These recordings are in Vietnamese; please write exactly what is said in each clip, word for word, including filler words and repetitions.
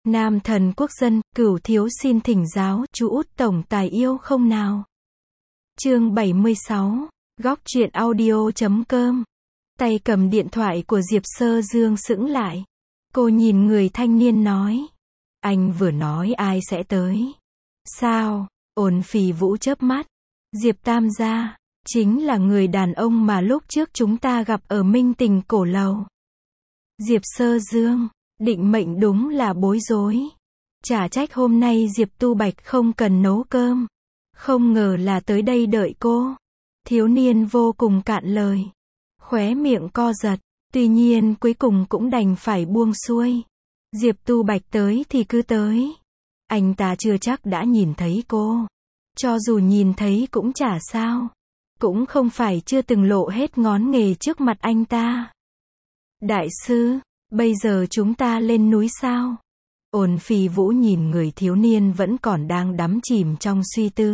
Nam thần quốc dân, cửu thiếu xin thỉnh giáo, chú út tổng tài yêu không nào? Chương bảy mươi sáu, góc truyện audio chấm com. Tay cầm điện thoại của Diệp Sơ Dương sững lại. Cô nhìn người thanh niên nói. Anh vừa nói ai sẽ tới? Sao? Ôn Phi Vũ chớp mắt. Diệp Tam gia, chính là người đàn ông mà lúc trước chúng ta gặp ở Minh Tình cổ lầu. Diệp Sơ Dương, định mệnh đúng là bối rối. Chả trách hôm nay Diệp Tu Bạch không cần nấu cơm. Không ngờ là tới đây đợi cô. Thiếu niên vô cùng cạn lời. Khóe miệng co giật, tuy nhiên cuối cùng cũng đành phải buông xuôi. Diệp Tu Bạch tới thì cứ tới. Anh ta chưa chắc đã nhìn thấy cô. Cho dù nhìn thấy cũng chả sao. Cũng không phải chưa từng lộ hết ngón nghề trước mặt anh ta. Đại sư, bây giờ chúng ta lên núi sao? Ôn Phi Vũ nhìn người thiếu niên vẫn còn đang đắm chìm trong suy tư.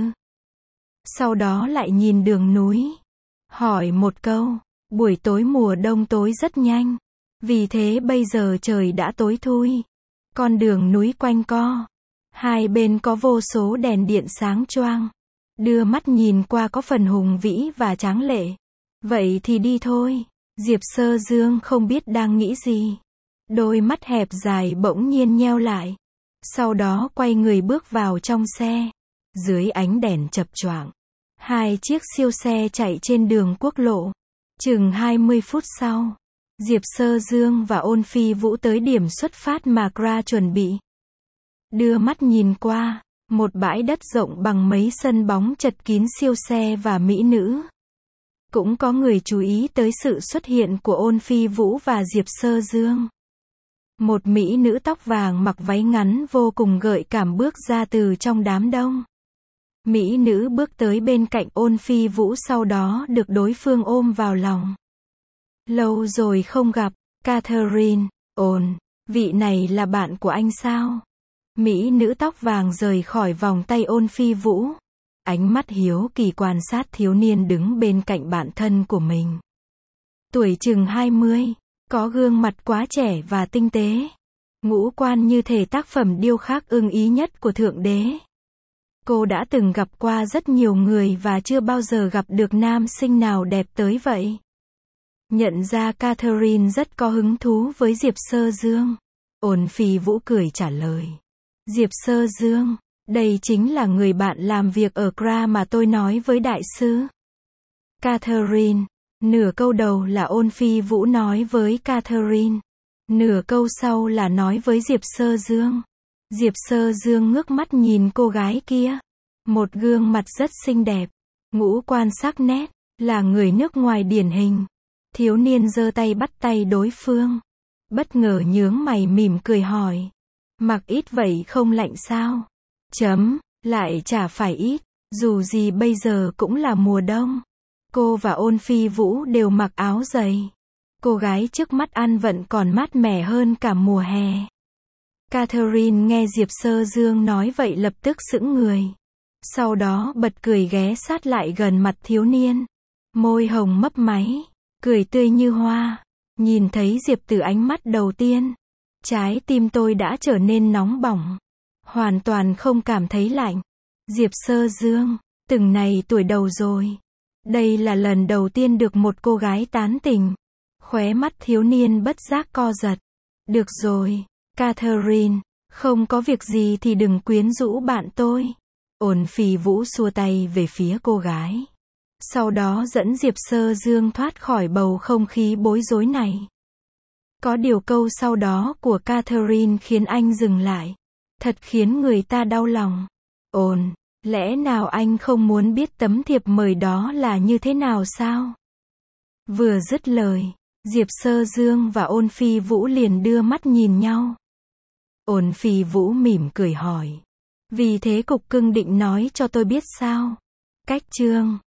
Sau đó lại nhìn đường núi. Hỏi một câu, buổi tối mùa đông tối rất nhanh. Vì thế bây giờ trời đã tối thui. Con đường núi quanh co. Hai bên có vô số đèn điện sáng choang. Đưa mắt nhìn qua có phần hùng vĩ và tráng lệ. Vậy thì đi thôi. Diệp Sơ Dương không biết đang nghĩ gì. Đôi mắt hẹp dài bỗng nhiên nheo lại. Sau đó quay người bước vào trong xe. Dưới ánh đèn chập choạng, hai chiếc siêu xe chạy trên đường quốc lộ. Chừng hai mươi phút sau, Diệp Sơ Dương và Ôn Phi Vũ tới điểm xuất phát mà Kra chuẩn bị. Đưa mắt nhìn qua, một bãi đất rộng bằng mấy sân bóng chật kín siêu xe và mỹ nữ. Cũng có người chú ý tới sự xuất hiện của Ôn Phi Vũ và Diệp Sơ Dương. Một mỹ nữ tóc vàng mặc váy ngắn vô cùng gợi cảm bước ra từ trong đám đông. Mỹ nữ bước tới bên cạnh Ôn Phi Vũ, sau đó được đối phương ôm vào lòng. Lâu rồi không gặp, Catherine. Ôn, vị này là bạn của anh sao? Mỹ nữ tóc vàng rời khỏi vòng tay Ôn Phi Vũ. Ánh mắt hiếu kỳ quan sát thiếu niên đứng bên cạnh bạn thân của mình. Tuổi chừng hai mươi, có gương mặt quá trẻ và tinh tế. Ngũ quan như thể tác phẩm điêu khắc ưng ý nhất của Thượng Đế. Cô đã từng gặp qua rất nhiều người và chưa bao giờ gặp được nam sinh nào đẹp tới vậy. Nhận ra Catherine rất có hứng thú với Diệp Sơ Dương. Ôn Phi Vũ cười trả lời. Diệp Sơ Dương, đây chính là người bạn làm việc ở Kra mà tôi nói với đại sư. Catherine, nửa câu đầu là Ôn Phi Vũ nói với Catherine. Nửa câu sau là nói với Diệp Sơ Dương. Diệp Sơ Dương ngước mắt nhìn cô gái kia. Một gương mặt rất xinh đẹp. Ngũ quan sắc nét. Là người nước ngoài điển hình. Thiếu niên giơ tay bắt tay đối phương. Bất ngờ nhướng mày mỉm cười hỏi. Mặc ít vậy không lạnh sao? Chấm, lại chả phải ít. Dù gì bây giờ cũng là mùa đông. Cô và Ôn Phi Vũ đều mặc áo dày. Cô gái trước mắt ăn vận còn mát mẻ hơn cả mùa hè. Catherine nghe Diệp Sơ Dương nói vậy lập tức sững người. Sau đó bật cười ghé sát lại gần mặt thiếu niên. Môi hồng mấp máy, cười tươi như hoa. Nhìn thấy Diệp từ ánh mắt đầu tiên, trái tim tôi đã trở nên nóng bỏng. Hoàn toàn không cảm thấy lạnh. Diệp Sơ Dương, từng này tuổi đầu rồi. Đây là lần đầu tiên được một cô gái tán tỉnh. Khóe mắt thiếu niên bất giác co giật. Được rồi, Catherine, không có việc gì thì đừng quyến rũ bạn tôi. Ôn Phi Vũ xua tay về phía cô gái. Sau đó dẫn Diệp Sơ Dương thoát khỏi bầu không khí bối rối này. Có điều câu sau đó của Catherine khiến anh dừng lại. Thật khiến người ta đau lòng. Ôn, lẽ nào anh không muốn biết tấm thiệp mời đó là như thế nào sao? Vừa dứt lời, Diệp Sơ Dương và Ôn Phi Vũ liền đưa mắt nhìn nhau. Ôn Phi Vũ mỉm cười hỏi. Vì thế cục cưng định nói cho tôi biết sao? Cách chương